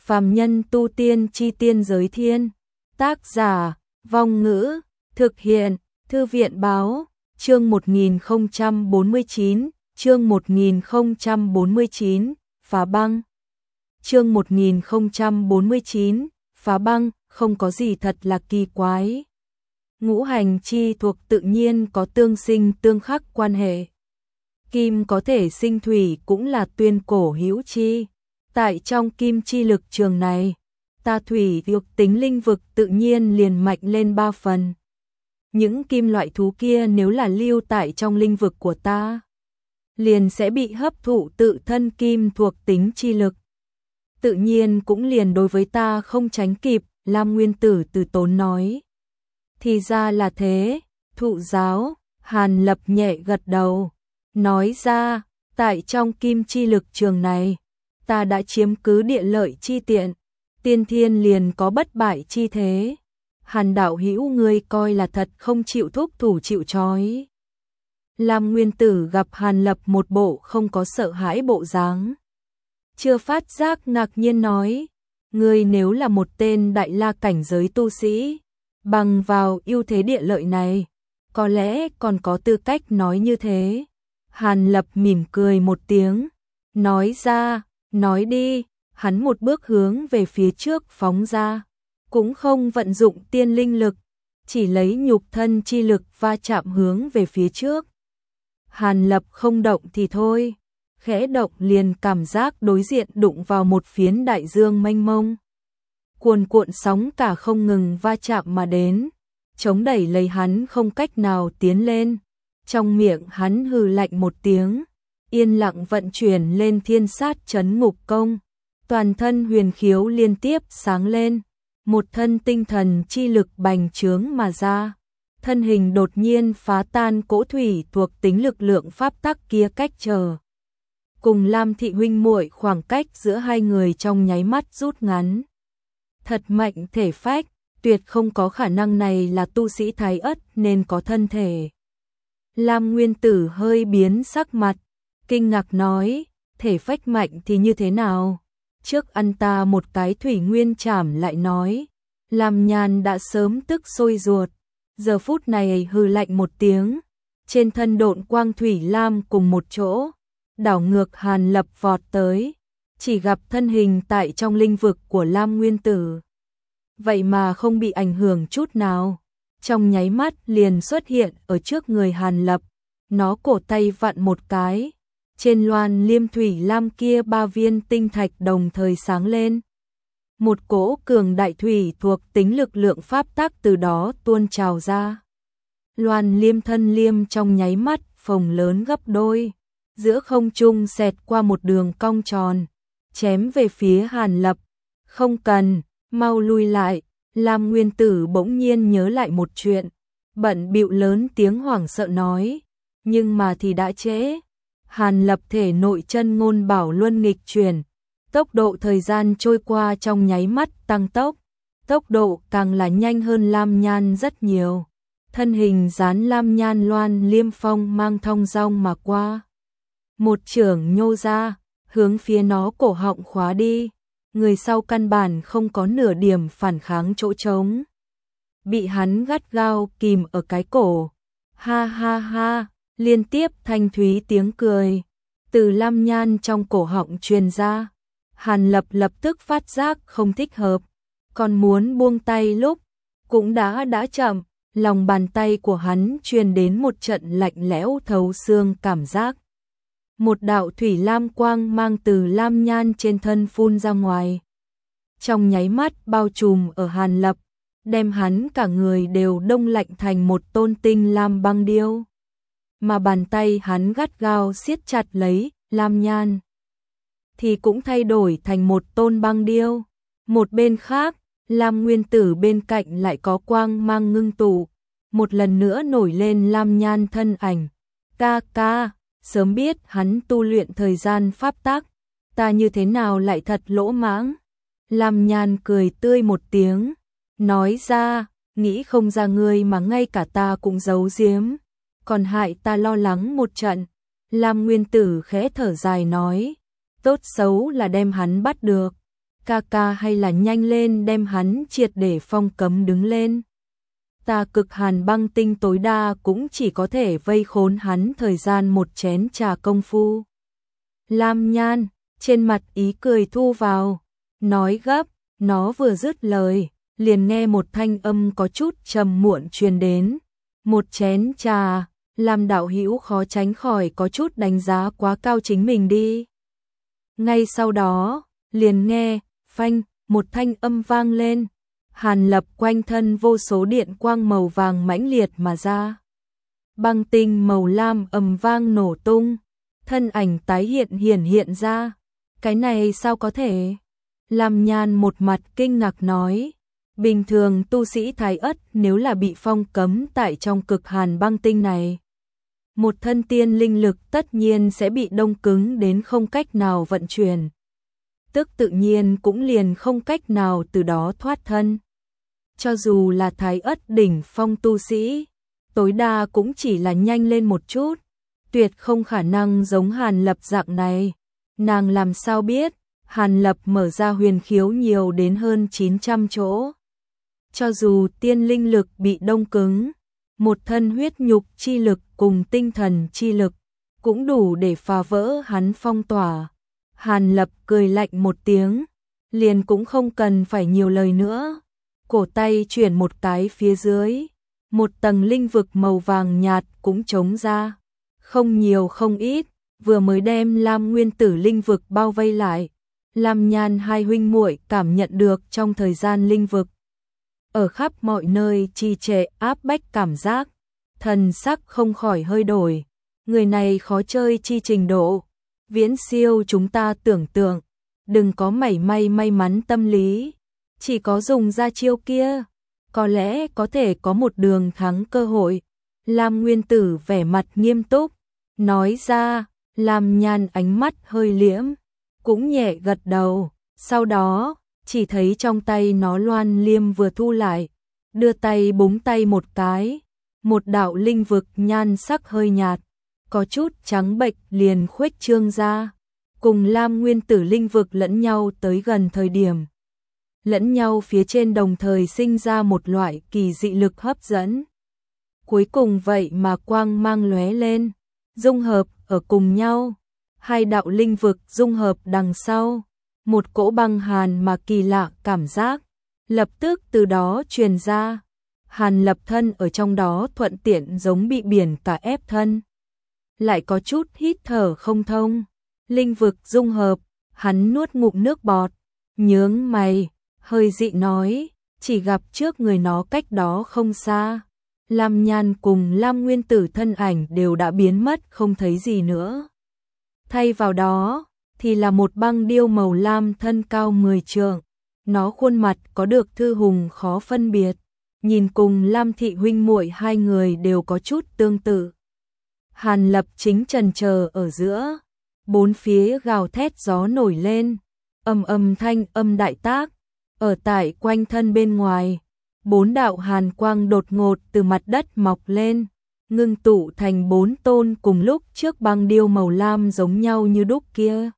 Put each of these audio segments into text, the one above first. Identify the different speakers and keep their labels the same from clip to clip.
Speaker 1: Phàm nhân tu tiên chi tiên giới thiên. Tác giả, Vong Ngữ, thực hiện, Thư viện báo, chương 1049, chương 1049, phá băng. Chương 1049, phá băng, không có gì thật là kỳ quái. Ngũ hành chi thuộc tự nhiên có tương sinh tương khắc quan hệ. Kim có thể sinh thủy cũng là tuyên cổ hữu chi. Tại trong kim chi lực trường này, ta thủy thuộc tính linh vực tự nhiên liền mạnh lên 3 phần. Những kim loại thú kia nếu là lưu tại trong linh vực của ta, liền sẽ bị hấp thụ tự thân kim thuộc tính chi lực. Tự nhiên cũng liền đối với ta không tránh kịp, Lam Nguyên Tử từ tốn nói. Thì ra là thế, thụ giáo, Hàn Lập nhẹ gật đầu, nói ra, tại trong kim chi lực trường này, ta đã chiếm cứ địa lợi chi tiện, tiên thiên liền có bất bại chi thế. Hàn đạo hữu ngươi coi là thật không chịu thúc thủ chịu trói. Lam Nguyên Tử gặp Hàn Lập một bộ không có sợ hãi bộ dáng, chưa phát giác ngạc nhiên nói, ngươi nếu là một tên đại la cảnh giới tu sĩ, bằng vào ưu thế địa lợi này, có lẽ còn có tư cách nói như thế. Hàn Lập mỉm cười một tiếng, nói ra, nói đi, hắn một bước hướng về phía trước phóng ra, cũng không vận dụng tiên linh lực, chỉ lấy nhục thân chi lực va chạm hướng về phía trước. Hàn Lập không động thì thôi, khẽ động liền cảm giác đối diện đụng vào một phiến đại dương mênh mông. Cuồn cuộn sóng cả không ngừng va chạm mà đến, chống đẩy lấy hắn không cách nào tiến lên. Trong miệng hắn hừ lạnh một tiếng, yên lặng vận chuyển lên thiên sát chấn ngục công. Toàn thân huyền khiếu liên tiếp sáng lên, một thân tinh thần chi lực bành trướng mà ra. Thân hình đột nhiên phá tan cỗ thủy thuộc tính lực lượng pháp tắc kia cách trở. Cùng Lam thị huynh muội khoảng cách giữa hai người trong nháy mắt rút ngắn. Thật mạnh thể phách, tuyệt không có khả năng này là tu sĩ thái ất nên có thân thể. Lam Nguyên Tử hơi biến sắc mặt, kinh ngạc nói, thể phách mạnh thì như thế nào? Trước ăn ta một cái thủy nguyên chảm lại nói. Lam Nhan đã sớm tức sôi ruột, giờ phút này hừ lạnh một tiếng, trên thân độn quang thủy lam cùng một chỗ, đảo ngược Hàn Lập vọt tới, chỉ gặp thân hình tại trong linh vực của Lam Nguyên Tử. Vậy mà không bị ảnh hưởng chút nào, trong nháy mắt liền xuất hiện ở trước người Hàn Lập, nó cổ tay vặn một cái, trên loan liêm thủy lam kia 3 viên tinh thạch đồng thời sáng lên. Một cỗ cường đại thủy thuộc tính lực lượng pháp tắc từ đó tuôn trào ra. Loan liêm thân liêm trong nháy mắt phồng lớn gấp đôi, giữa không trung xẹt qua một đường cong tròn, chém về phía Hàn Lập. Không cần, mau lui lại. Lam Nguyên Tử bỗng nhiên nhớ lại một chuyện, bận bịu lớn tiếng hoảng sợ nói, nhưng mà thì đã trễ. Hàn Lập thể nội chân ngôn bảo luân nghịch chuyển, tốc độ thời gian trôi qua trong nháy mắt tăng tốc, tốc độ càng là nhanh hơn Lam Nhan rất nhiều. Thân hình dán Lam Nhan loan liêm phong mang thong dong mà qua. Một chưởng nhô ra, hướng phía nó cổ họng khóa đi. Người sau căn bản không có nửa điểm phản kháng chỗ trống, bị hắn gắt gao kìm ở cái cổ. Ha ha ha, liên tiếp thanh thúy tiếng cười từ Lam Nhan trong cổ họng truyền ra. Hàn Lập lập tức phát giác không thích hợp, còn muốn buông tay lúc cũng đã chậm, lòng bàn tay của hắn truyền đến một trận lạnh lẽo thấu xương cảm giác. Một đạo thủy lam quang mang từ Lam Nhan trên thân phun ra ngoài, trong nháy mắt bao trùm ở Hàn Lập, đem hắn cả người đều đông lạnh thành một tôn tinh lam băng điêu. Mà bàn tay hắn gắt gao siết chặt lấy Lam Nhan thì cũng thay đổi thành một tôn băng điêu. Một bên khác, Lam Nguyên Tử bên cạnh lại có quang mang ngưng tụ, một lần nữa nổi lên Lam Nhan thân ảnh. Ca ca, sớm biết hắn tu luyện thời gian pháp tắc, ta như thế nào lại thật lỗ mãng. Lam Nhan cười tươi một tiếng, nói ra, nghĩ không ra ngươi mà ngay cả ta cũng giấu giếm, còn hại ta lo lắng một trận. Lam Nguyên Tử khẽ thở dài nói, tốt xấu là đem hắn bắt được, ca ca hay là nhanh lên đem hắn triệt để phong cấm đứng lên. Ta cực hàn băng tinh tối đa cũng chỉ có thể vây khốn hắn thời gian một chén trà công phu. Lam Nhan, trên mặt ý cười thu vào, nói gấp, nó vừa dứt lời, liền nghe một thanh âm có chút trầm muộn truyền đến. Một chén trà, làm đạo hữu khó tránh khỏi có chút đánh giá quá cao chính mình đi. Ngay sau đó, liền nghe, phanh, một thanh âm vang lên. Hàn Lập quanh thân vô số điện quang màu vàng mãnh liệt mà ra. Băng tinh màu lam ầm vang nổ tung, thân ảnh tái hiện ra. Cái này sao có thể? Lam Nhan một mặt kinh ngạc nói. Bình thường tu sĩ Thái Ất nếu là bị phong cấm tại trong cực hàn băng tinh này, một thân tiên linh lực tất nhiên sẽ bị đông cứng đến không cách nào vận chuyển. Tức tự nhiên cũng liền không cách nào từ đó thoát thân. Cho dù là Thái Ất đỉnh phong tu sĩ, tối đa cũng chỉ là nhanh lên một chút, tuyệt không khả năng giống Hàn Lập dạng này. Nàng làm sao biết, Hàn Lập mở ra huyền khiếu nhiều đến hơn 900 chỗ. Cho dù tiên linh lực bị đông cứng, một thân huyết nhục chi lực cùng tinh thần chi lực cũng đủ để phá vỡ hắn phong tỏa. Hàn Lập cười lạnh một tiếng, liền cũng không cần phải nhiều lời nữa. Cổ tay chuyển một cái phía dưới, một tầng linh vực màu vàng nhạt cũng trống ra. Không nhiều không ít, vừa mới đem Lam Nguyên Tử linh vực bao vây lại. Lam Nhan hai huynh muội cảm nhận được trong thời gian linh vực ở khắp mọi nơi trì trệ áp bách cảm giác, thần sắc không khỏi hơi đổi. Người này khó chơi chi trình độ, viễn siêu chúng ta tưởng tượng, đừng có mảy may may mắn tâm lý, chỉ có dùng ra chiêu kia, có lẽ có thể có một đường thắng cơ hội. Lam Nguyên Tử vẻ mặt nghiêm túc, nói ra. Lam Nhan ánh mắt hơi liễm, cũng nhẹ gật đầu, sau đó chỉ thấy trong tay nó loan liêm vừa thu lại, đưa tay búng tay một cái, một đạo linh vực nhan sắc hơi nhạt, có chút trắng bệch liền khuếch trương ra, cùng Lam Nguyên Tử linh vực lẫn nhau tới gần thời điểm. Lẫn nhau phía trên đồng thời sinh ra một loại kỳ dị lực hấp dẫn. Cuối cùng vậy mà quang mang lóe lên, dung hợp ở cùng nhau, hai đạo linh vực dung hợp đằng sau. Một cỗ băng hàn mà kỳ lạ cảm giác lập tức từ đó truyền ra. Hàn Lập thân ở trong đó thuận tiện giống bị biển cả ép thân, lại có chút hít thở không thông. Linh vực dung hợp, hắn nuốt ngụm nước bọt, nhướng mày, hơi dị nói, chỉ gặp trước người nó cách đó không xa, Lam Nhan cùng Lam Nguyên Tử thân ảnh đều đã biến mất không thấy gì nữa. Thay vào đó thì là một băng điêu màu lam thân cao 10 trượng, nó khuôn mặt có được thư hùng khó phân biệt, nhìn cùng Lam thị huynh muội hai người đều có chút tương tự. Hàn Lập chính chần chờ ở giữa, bốn phía gào thét gió nổi lên, thanh âm đại tác, ở tại quanh thân bên ngoài, bốn đạo hàn quang đột ngột từ mặt đất mọc lên, ngưng tụ thành bốn tôn cùng lúc trước băng điêu màu lam giống nhau như đúc kia.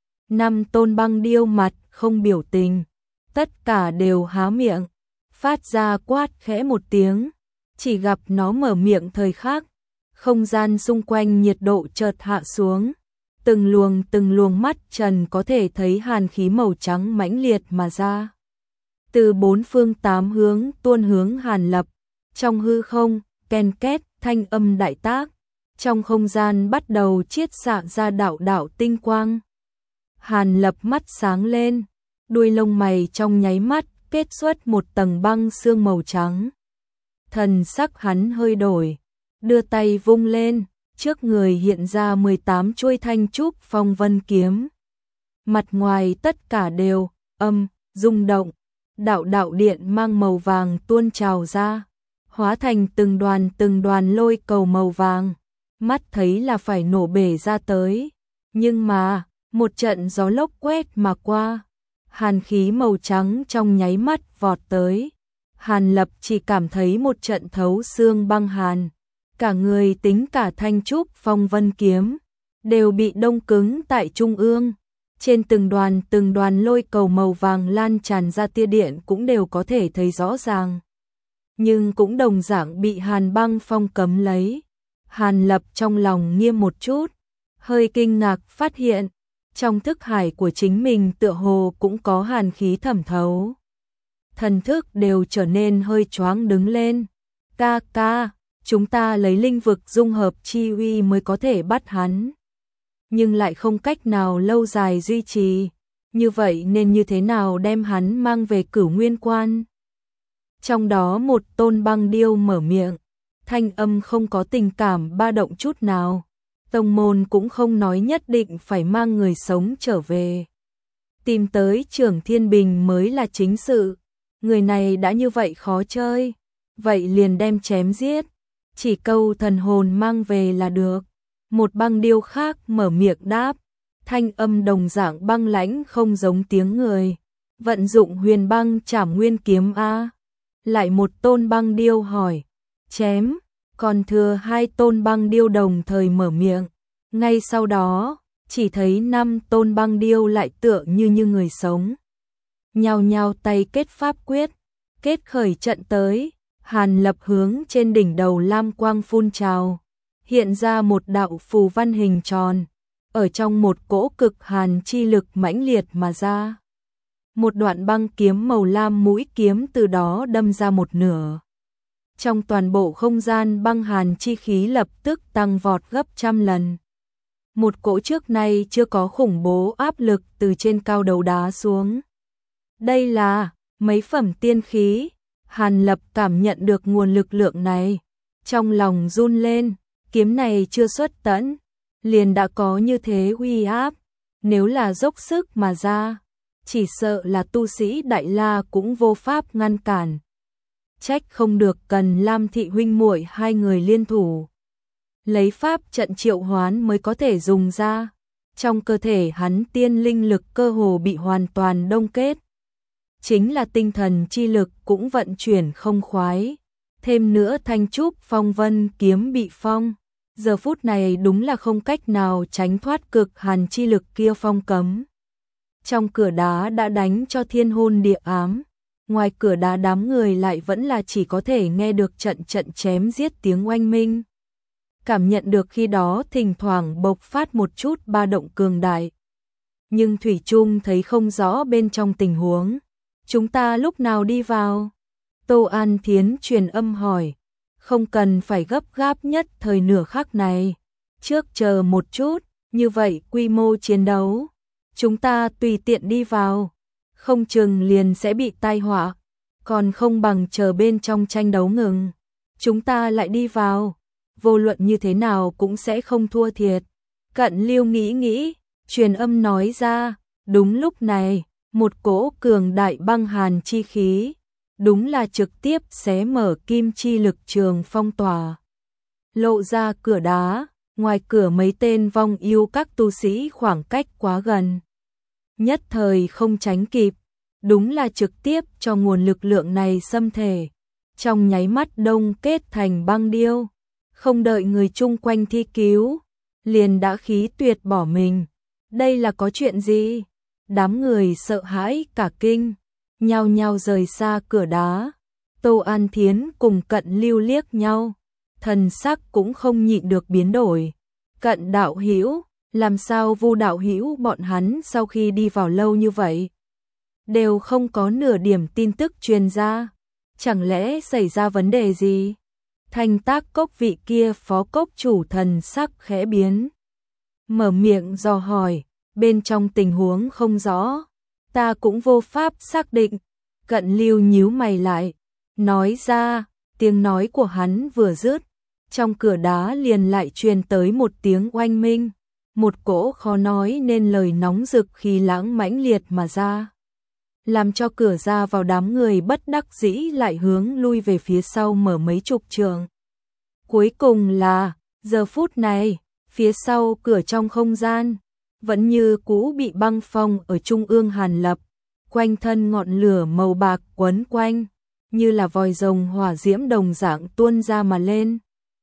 Speaker 1: 5 tôn băng điêu mặt không biểu tình, tất cả đều há miệng, phát ra quát khẽ một tiếng, chỉ gặp nó mở miệng thời khắc, không gian xung quanh nhiệt độ chợt hạ xuống, từng luồng mắt trần có thể thấy hàn khí màu trắng mãnh liệt mà ra. Từ bốn phương tám hướng tuôn hướng Hàn Lập, trong hư không, ken két, thanh âm đại tác, trong không gian bắt đầu chiết xạ ra đạo đạo tinh quang. Hàn Lập mắt sáng lên, đuôi lông mày trong nháy mắt kết xuất một tầng băng sương màu trắng. Thần sắc hắn hơi đổi, đưa tay vung lên, trước người hiện ra 18 chuôi thanh trúc phong vân kiếm. Mặt ngoài tất cả đều rung động, đạo đạo điện mang màu vàng tuôn trào ra, hóa thành từng đoàn lôi cầu màu vàng, mắt thấy là phải nổ bể ra tới, nhưng mà một trận gió lốc quét mà qua, hàn khí màu trắng trong nháy mắt vọt tới. Hàn Lập chỉ cảm thấy một trận thấu xương băng hàn, cả người tính cả thanh trúc phong vân kiếm đều bị đông cứng tại trung ương, Trên từng đoàn lôi cầu màu vàng lan tràn ra tia điện cũng đều có thể thấy rõ ràng. Nhưng cũng đồng dạng bị Hàn Băng Phong cấm lấy. Hàn Lập trong lòng nghiêm một chút, hơi kinh ngạc phát hiện, trong thức hải của chính mình tựa hồ cũng có hàn khí thẩm thấu. Thần thức đều trở nên hơi choáng đứng lên. Ca, chúng ta lấy linh vực dung hợp chi uy mới có thể bắt hắn. Nhưng lại không cách nào lâu dài duy trì. Như vậy nên như thế nào đem hắn mang về Cửu Nguyên Quan? Trong đó một tôn băng điêu mở miệng, thanh âm không có tình cảm ba động chút nào. Tông môn cũng không nói nhất định phải mang người sống trở về. Tìm tới Trưởng Thiên Bình mới là chính sự. Người này đã như vậy khó chơi, vậy liền đem chém giết, chỉ câu thần hồn mang về là được. Một băng điêu khác mở miệng đáp, thanh âm đồng dạng băng lãnh không giống tiếng người. Vận dụng Huyền Băng Trảm Nguyên Kiếm a. Lại một tôn băng điêu hỏi, chém, còn thừa hai tôn băng điêu đồng thời mở miệng. Ngay sau đó, chỉ thấy 5 tôn băng điêu lại tựa như người sống. Nhao nhao tay kết pháp quyết, kết khởi trận tới. Hàn Lập hướng trên đỉnh đầu lam quang phun trào, hiện ra một đạo phù văn hình tròn, ở trong một cỗ cực hàn chi lực mãnh liệt mà ra. Một đoạn băng kiếm màu lam mũi kiếm từ đó đâm ra một nửa. Trong toàn bộ không gian băng hàn chi khí lập tức tăng vọt gấp trăm lần. Một cỗ trước nay chưa có khủng bố áp lực từ trên cao đầu đá xuống. Đây là mấy phẩm tiên khí. Hàn Lập cảm nhận được nguồn lực lượng này, trong lòng run lên, kiếm này chưa xuất tẫn, liền đã có như thế uy áp, nếu là dốc sức mà ra, chỉ sợ là tu sĩ Đại La cũng vô pháp ngăn cản. Trách không được cần Lam thị huynh muội hai người liên thủ, lấy pháp trận triệu hoán mới có thể dùng ra. Trong cơ thể hắn tiên linh lực cơ hồ bị hoàn toàn đông kết. Chính là tinh thần chi lực cũng vận chuyển không khoái. Thêm nữa Thanh Trúc Phong Vân kiếm bị phong. Giờ phút này đúng là không cách nào tránh thoát cực hàn chi lực kia phong cấm. Trong cửa đá đã đánh cho thiên hôn địa ám. Ngoài cửa đá đám người lại vẫn là chỉ có thể nghe được trận chém giết tiếng oanh minh. Cảm nhận được khi đó thỉnh thoảng bộc phát một chút ba động cường đại. Nhưng thủy chung thấy không rõ bên trong tình huống. Chúng ta lúc nào đi vào? Tô An Thiến truyền âm hỏi. Không cần phải gấp gáp nhất thời nửa khắc này. Trước chờ một chút, như vậy quy mô chiến đấu. Chúng ta tùy tiện đi vào. Không chừng liền sẽ bị tai họa. Còn không bằng chờ bên trong tranh đấu ngừng. Chúng ta lại đi vào. Vô luận như thế nào cũng sẽ không thua thiệt. Cận Liêu nghĩ, truyền âm nói ra. Đúng lúc này, một cỗ cường đại băng hàn chi khí, đúng là trực tiếp xé mở kim chi lực trường phong tỏa. Lộ ra cửa đá, ngoài cửa mấy tên vong yêu các tu sĩ khoảng cách quá gần. Nhất thời không tránh kịp, đúng là trực tiếp cho nguồn lực lượng này xâm thể. Trong nháy mắt đông kết thành băng điêu, không đợi người chung quanh thi cứu, liền đã khí tuyệt bỏ mình. Đây là có chuyện gì? Đám người sợ hãi cả kinh, nhao nhao rời xa cửa đá. Tô An Thiến cùng Cận Lưu liếc nhau, thần sắc cũng không nhịn được biến đổi. Cận đạo hữu, làm sao Vu đạo hữu bọn hắn sau khi đi vào lâu như vậy đều không có nửa điểm tin tức truyền ra, chẳng lẽ xảy ra vấn đề gì? Thanh Tác Cốc vị kia phó cốc chủ thần sắc khẽ biến, mở miệng dò hỏi. Bên trong tình huống không rõ, ta cũng vô pháp xác định. Cận Lưu nhíu mày lại, nói ra, tiếng nói của hắn vừa dứt, trong cửa đá liền lại truyền tới một tiếng oanh minh, một cỗ khó nói nên lời nóng rực khí lãng mãnh liệt mà ra, làm cho cửa ra vào đám người bất đắc dĩ lại hướng lui về phía sau mở mấy chục trượng. Cuối cùng là, giờ phút này, phía sau cửa trong không gian vẫn như cũ bị băng phong ở trung ương Hàn Lập, quanh thân ngọn lửa màu bạc quấn quanh, như là vòi rồng hỏa diễm đồng dạng tuôn ra mà lên.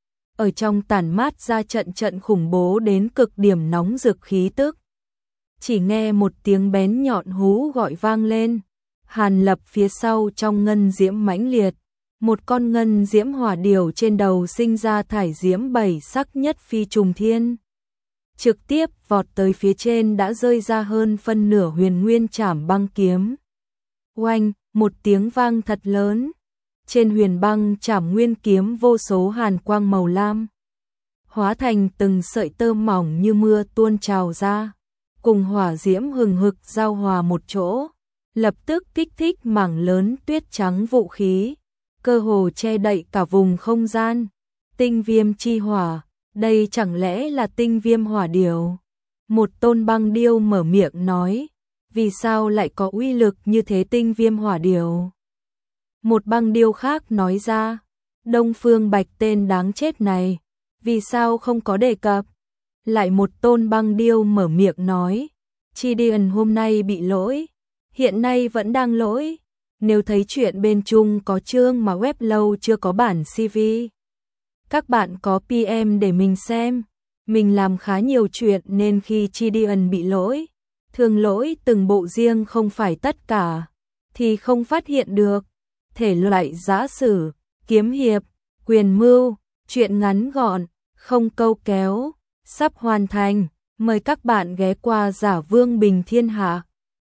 Speaker 1: Ở trong tản mát ra trận khủng bố đến cực điểm nóng rực khí tức. chỉ nghe một tiếng bén nhọn hú gọi vang lên. Hàn Lập phía sau trong ngân diễm mãnh liệt, một con ngân diễm hỏa điểu trên đầu sinh ra thải diễm bảy sắc nhất phi trùng thiên. Trực tiếp vọt tới phía trên đã rơi ra hơn phân nửa huyền nguyên trảm băng kiếm. Oanh, một tiếng vang thật lớn. Trên huyền băng trảm nguyên kiếm vô số hàn quang màu lam, hóa thành từng sợi tơ mỏng như mưa tuôn trào ra, cùng hỏa diễm hừng hực giao hòa một chỗ, lập tức kích thích mảng lớn tuyết trắng vũ khí, cơ hồ che đậy cả vùng không gian. Tinh viêm chi hỏa, đây chẳng lẽ là tinh viêm hỏa điểu? Một tôn băng điêu mở miệng nói, vì sao lại có uy lực như thế tinh viêm hỏa điểu? Một băng điêu khác nói ra, Đông Phương Bạch tên đáng chết này, vì sao không có đề cập? Lại một tôn băng điêu mở miệng nói, Chi Điền hôm nay bị lỗi, hiện nay vẫn đang lỗi. Nếu thấy chuyện bên chung có chương mà web lâu chưa có bản CV, các bạn có PM để mình xem. Mình làm khá nhiều chuyện nên khi Chi Điền bị lỗi, thường lỗi từng bộ riêng không phải tất cả, thì không phát hiện được. Thể loại giã sử, kiếm hiệp, quyền mưu, truyện ngắn gọn, không câu kéo, sắp hoàn thành. Mời các bạn ghé qua Giả Vương Bình Thiên Hạ.